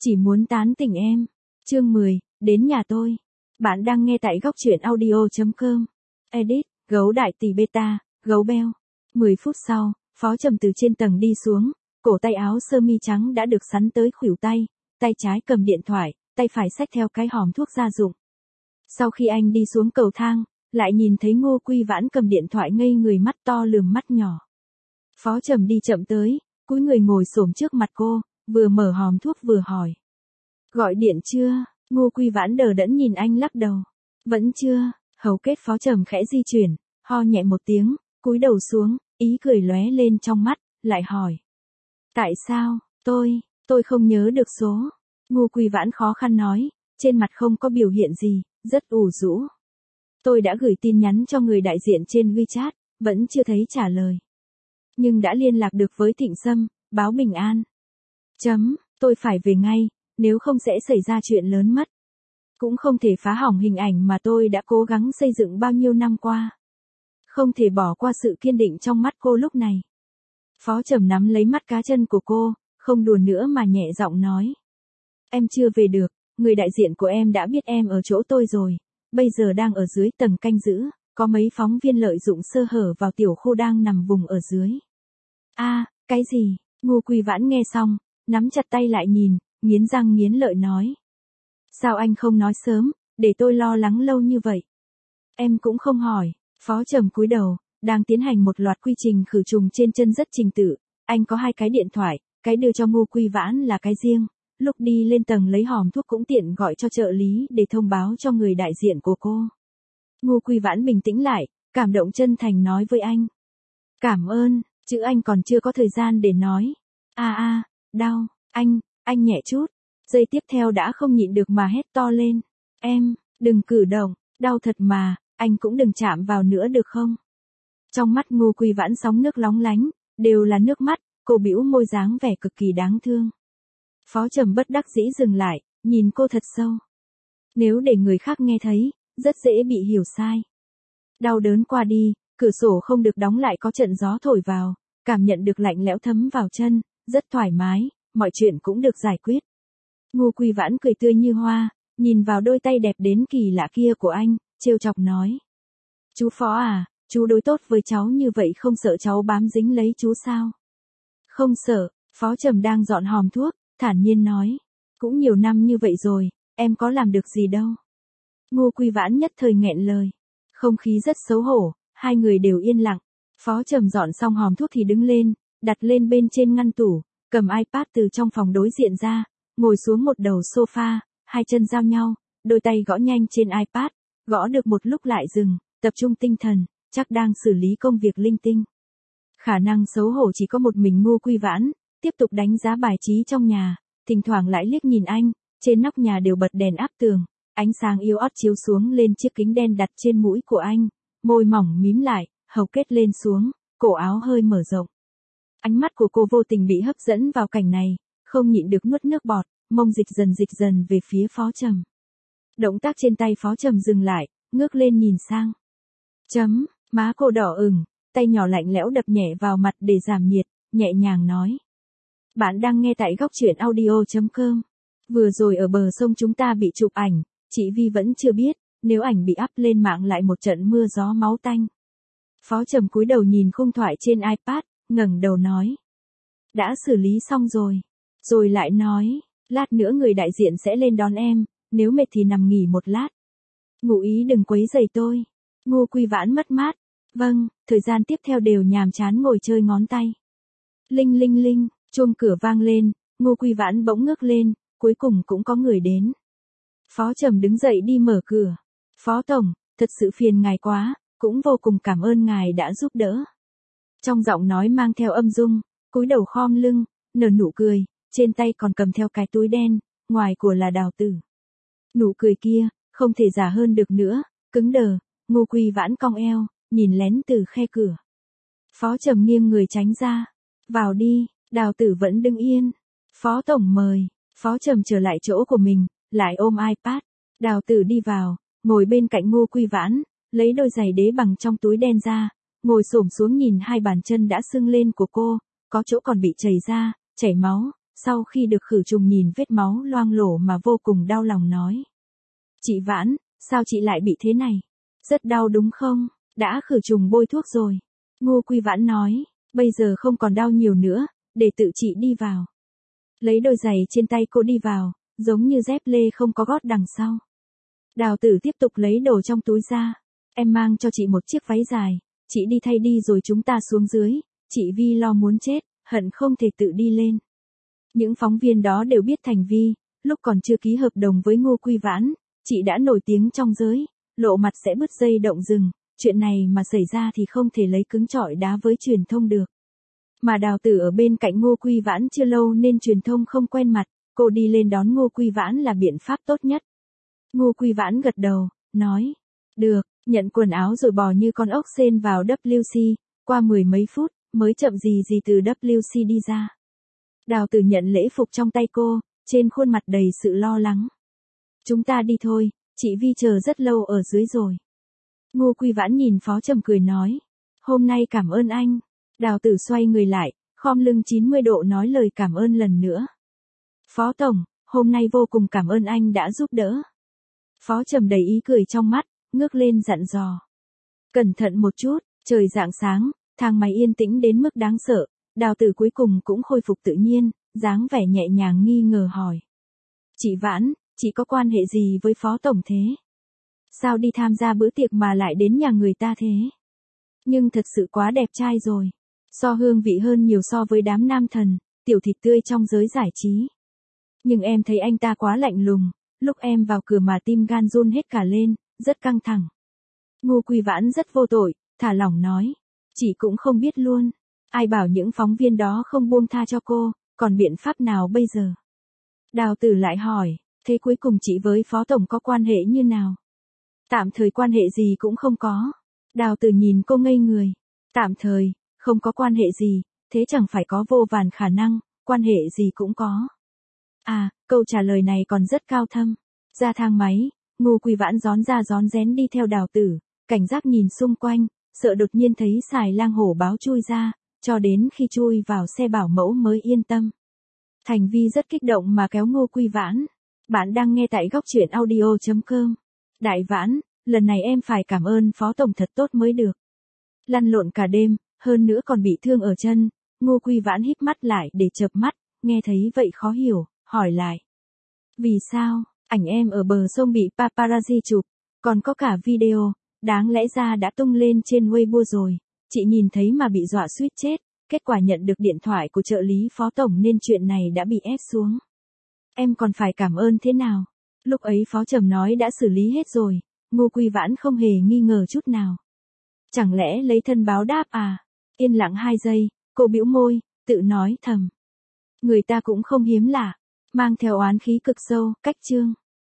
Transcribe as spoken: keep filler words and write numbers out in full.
Chỉ muốn tán tỉnh em. Chương mười, đến nhà tôi. Bạn đang nghe tại góc truyện audio chấm com. Edit, gấu đại tỷ beta, gấu beo. mười phút sau, Phó Trầm từ trên tầng đi xuống, cổ tay áo sơ mi trắng đã được sắn tới khuỷu tay, tay trái cầm điện thoại, tay phải xách theo cái hòm thuốc gia dụng. Sau khi anh đi xuống cầu thang, lại nhìn thấy Ngô Quy Vãn cầm điện thoại ngây người mắt to lườm mắt nhỏ. Phó Trầm đi chậm tới, cúi người ngồi xổm trước mặt cô, vừa mở hòm thuốc vừa hỏi. Gọi điện chưa? Ngô Quy Vãn đờ đẫn nhìn anh lắc đầu. Vẫn chưa. Hầu kết Phó Trầm khẽ di chuyển, ho nhẹ một tiếng, cúi đầu xuống, ý cười lóe lên trong mắt, lại hỏi. Tại sao? Tôi, tôi không nhớ được số. Ngô Quy Vãn khó khăn nói, trên mặt không có biểu hiện gì, rất ủ rũ. Tôi đã gửi tin nhắn cho người đại diện trên WeChat, vẫn chưa thấy trả lời. Nhưng đã liên lạc được với Thịnh Sâm, báo bình an. Chấm, tôi phải về ngay, nếu không sẽ xảy ra chuyện lớn mất. Cũng không thể phá hỏng hình ảnh mà tôi đã cố gắng xây dựng bao nhiêu năm qua. Không thể bỏ qua sự kiên định trong mắt cô lúc này. Phó Trầm nắm lấy mắt cá chân của cô, không đùa nữa mà nhẹ giọng nói. Em chưa về được, người đại diện của em đã biết em ở chỗ tôi rồi, bây giờ đang ở dưới tầng canh giữ, có mấy phóng viên lợi dụng sơ hở vào tiểu khu đang nằm vùng ở dưới. A, à, cái gì? Ngô Quy Vãn nghe xong, nắm chặt tay lại nhìn, nghiến răng nghiến lợi nói. Sao anh không nói sớm, để tôi lo lắng lâu như vậy? Em cũng không hỏi. Phó Trầm cúi đầu, đang tiến hành một loạt quy trình khử trùng trên chân rất trình tự. Anh có hai cái điện thoại, cái đưa cho Ngô Quy Vãn là cái riêng. Lúc đi lên tầng lấy hòm thuốc cũng tiện gọi cho trợ lý để thông báo cho người đại diện của cô. Ngô Quy Vãn bình tĩnh lại, cảm động chân thành nói với anh. Cảm ơn, chứ anh còn chưa có thời gian để nói. A à, a, à, đau, anh, anh nhẹ chút. Giây tiếp theo đã không nhịn được mà hét to lên. Em, đừng cử động, đau thật mà, anh cũng đừng chạm vào nữa được không? Trong mắt Ngô Quy Vãn sóng nước lóng lánh, đều là nước mắt, cô bĩu môi dáng vẻ cực kỳ đáng thương. Phó Trầm bất đắc dĩ dừng lại, nhìn cô thật sâu. Nếu để người khác nghe thấy, rất dễ bị hiểu sai. Đau đớn qua đi, cửa sổ không được đóng lại có trận gió thổi vào, cảm nhận được lạnh lẽo thấm vào chân, rất thoải mái, mọi chuyện cũng được giải quyết. Ngô Quy Vãn cười tươi như hoa, nhìn vào đôi tay đẹp đến kỳ lạ kia của anh, trêu chọc nói. Chú Phó à, chú đối tốt với cháu như vậy không sợ cháu bám dính lấy chú sao? Không sợ, Phó Trầm đang dọn hòm thuốc, thản nhiên nói. Cũng nhiều năm như vậy rồi, em có làm được gì đâu. Ngô Quy Vãn nhất thời nghẹn lời. Không khí rất xấu hổ, hai người đều yên lặng. Phó Trầm dọn xong hòm thuốc thì đứng lên, đặt lên bên trên ngăn tủ, cầm iPad từ trong phòng đối diện ra, ngồi xuống một đầu sofa, hai chân giao nhau, đôi tay gõ nhanh trên iPad, gõ được một lúc lại dừng, tập trung tinh thần, chắc đang xử lý công việc linh tinh. Khả năng xấu hổ chỉ có một mình Ngô Quy Vãn, tiếp tục đánh giá bài trí trong nhà, thỉnh thoảng lại liếc nhìn anh, trên nóc nhà đều bật đèn áp tường, ánh sáng yếu ớt chiếu xuống lên chiếc kính đen đặt trên mũi của anh, môi mỏng mím lại, hầu kết lên xuống, cổ áo hơi mở rộng. Ánh mắt của cô vô tình bị hấp dẫn vào cảnh này, không nhịn được nuốt nước bọt, mông dịch dần dịch dần về phía Phó Trầm. Động tác trên tay Phó Trầm dừng lại, ngước lên nhìn sang. Chấm, má cô đỏ ửng, tay nhỏ lạnh lẽo đập nhẹ vào mặt để giảm nhiệt, nhẹ nhàng nói. Bạn đang nghe tại góc truyện audio chấm com. Vừa rồi ở bờ sông chúng ta bị chụp ảnh, chị Vi vẫn chưa biết, nếu ảnh bị up lên mạng lại một trận mưa gió máu tanh. Phó Trầm cúi đầu nhìn khung thoại trên iPad, ngẩng đầu nói. Đã xử lý xong rồi. Rồi lại nói, lát nữa người đại diện sẽ lên đón em, nếu mệt thì nằm nghỉ một lát. Ngụ ý đừng quấy rầy tôi. Ngô Quy Vãn mất mát. Vâng, thời gian tiếp theo đều nhàm chán ngồi chơi ngón tay. Linh linh linh, chuông cửa vang lên, Ngô Quy Vãn bỗng ngước lên, cuối cùng cũng có người đến. Phó Trầm đứng dậy đi mở cửa. Phó Tổng, thật sự phiền ngài quá, cũng vô cùng cảm ơn ngài đã giúp đỡ. Trong giọng nói mang theo âm dung, cúi đầu khom lưng, nở nụ cười, trên tay còn cầm theo cái túi đen, ngoài của là Đào Tử. Nụ cười kia, không thể giả hơn được nữa, cứng đờ, Ngô Quy Vãn cong eo, nhìn lén từ khe cửa. Phó Trầm nghiêng người tránh ra. Vào đi, Đào Tử vẫn đứng yên. Phó Tổng mời. Phó Trầm trở lại chỗ của mình, lại ôm iPad. Đào Tử đi vào, ngồi bên cạnh Ngô Quy Vãn, lấy đôi giày đế bằng trong túi đen ra, ngồi xổm xuống nhìn hai bàn chân đã sưng lên của cô, có chỗ còn bị chảy ra, chảy máu, sau khi được khử trùng nhìn vết máu loang lổ mà vô cùng đau lòng nói. Chị Vãn, sao chị lại bị thế này? Rất đau đúng không? Đã khử trùng bôi thuốc rồi. Ngô Quy Vãn nói, bây giờ không còn đau nhiều nữa, để tự chị đi vào. Lấy đôi giày trên tay cô đi vào, giống như dép lê không có gót đằng sau. Đào Tử tiếp tục lấy đồ trong túi ra. Em mang cho chị một chiếc váy dài, chị đi thay đi rồi chúng ta xuống dưới, chị Vi lo muốn chết, hận không thể tự đi lên. Những phóng viên đó đều biết Thành Vi, lúc còn chưa ký hợp đồng với Ngô Quy Vãn, chị đã nổi tiếng trong giới, lộ mặt sẽ bứt dây động rừng, chuyện này mà xảy ra thì không thể lấy cứng chọi đá với truyền thông được. Mà Đào Tử ở bên cạnh Ngô Quy Vãn chưa lâu nên truyền thông không quen mặt, cô đi lên đón Ngô Quy Vãn là biện pháp tốt nhất. Ngô Quy Vãn gật đầu, nói, được, nhận quần áo rồi bò như con ốc sên vào W C, qua mười mấy phút, mới chậm gì gì từ W C đi ra. Đào Tử nhận lễ phục trong tay cô, trên khuôn mặt đầy sự lo lắng. Chúng ta đi thôi, chị Vi chờ rất lâu ở dưới rồi. Ngô Quy Vãn nhìn Phó Trầm cười nói, hôm nay cảm ơn anh. Đào Tử xoay người lại, khom lưng chín mươi độ nói lời cảm ơn lần nữa. Phó Tổng, hôm nay vô cùng cảm ơn anh đã giúp đỡ. Phó Trầm đầy ý cười trong mắt, ngước lên dặn dò. Cẩn thận một chút, trời rạng sáng, thang máy yên tĩnh đến mức đáng sợ, Đào Tử cuối cùng cũng khôi phục tự nhiên, dáng vẻ nhẹ nhàng nghi ngờ hỏi. Chị Vãn, chị có quan hệ gì với Phó Tổng thế? Sao đi tham gia bữa tiệc mà lại đến nhà người ta thế? Nhưng thật sự quá đẹp trai rồi. So hương vị hơn nhiều so với đám nam thần, tiểu thịt tươi trong giới giải trí. Nhưng em thấy anh ta quá lạnh lùng, lúc em vào cửa mà tim gan run hết cả lên, rất căng thẳng. Ngô Quy Vãn rất vô tội, thả lỏng nói. Chị cũng không biết luôn. Ai bảo những phóng viên đó không buông tha cho cô, còn biện pháp nào bây giờ? Đào Tử lại hỏi, thế cuối cùng chị với Phó Tổng có quan hệ như nào? Tạm thời quan hệ gì cũng không có. Đào Tử nhìn cô ngây người. Tạm thời, không có quan hệ gì, thế chẳng phải có vô vàn khả năng, quan hệ gì cũng có. À, câu trả lời này còn rất cao thâm. Ra thang máy, Ngô Quy Vãn rón ra rón rén đi theo Đào Tử, cảnh giác nhìn xung quanh, sợ đột nhiên thấy xài lang hổ báo chui ra, cho đến khi chui vào xe bảo mẫu mới yên tâm. Thành Vi rất kích động mà kéo Ngô Quy Vãn. Bạn đang nghe tại góc truyện audio chấm com. Đại Vãn, lần này em phải cảm ơn Phó Tổng thật tốt mới được. Lăn lộn cả đêm, hơn nữa còn bị thương ở chân, Ngô Quy Vãn híp mắt lại để chợp mắt, nghe thấy vậy khó hiểu, hỏi lại. Vì sao, ảnh em ở bờ sông bị paparazzi chụp, còn có cả video, đáng lẽ ra đã tung lên trên Weibo rồi, chị nhìn thấy mà bị dọa suýt chết, kết quả nhận được điện thoại của trợ lý Phó Tổng nên chuyện này đã bị ép xuống. Em còn phải cảm ơn thế nào? Lúc ấy Phó Trầm nói đã xử lý hết rồi, Ngô Quy Vãn không hề nghi ngờ chút nào. Chẳng lẽ lấy thân báo đáp à? Yên lặng hai giây, cô bĩu môi, tự nói thầm. Người ta cũng không hiếm lạ, mang theo oán khí cực sâu, cách chương.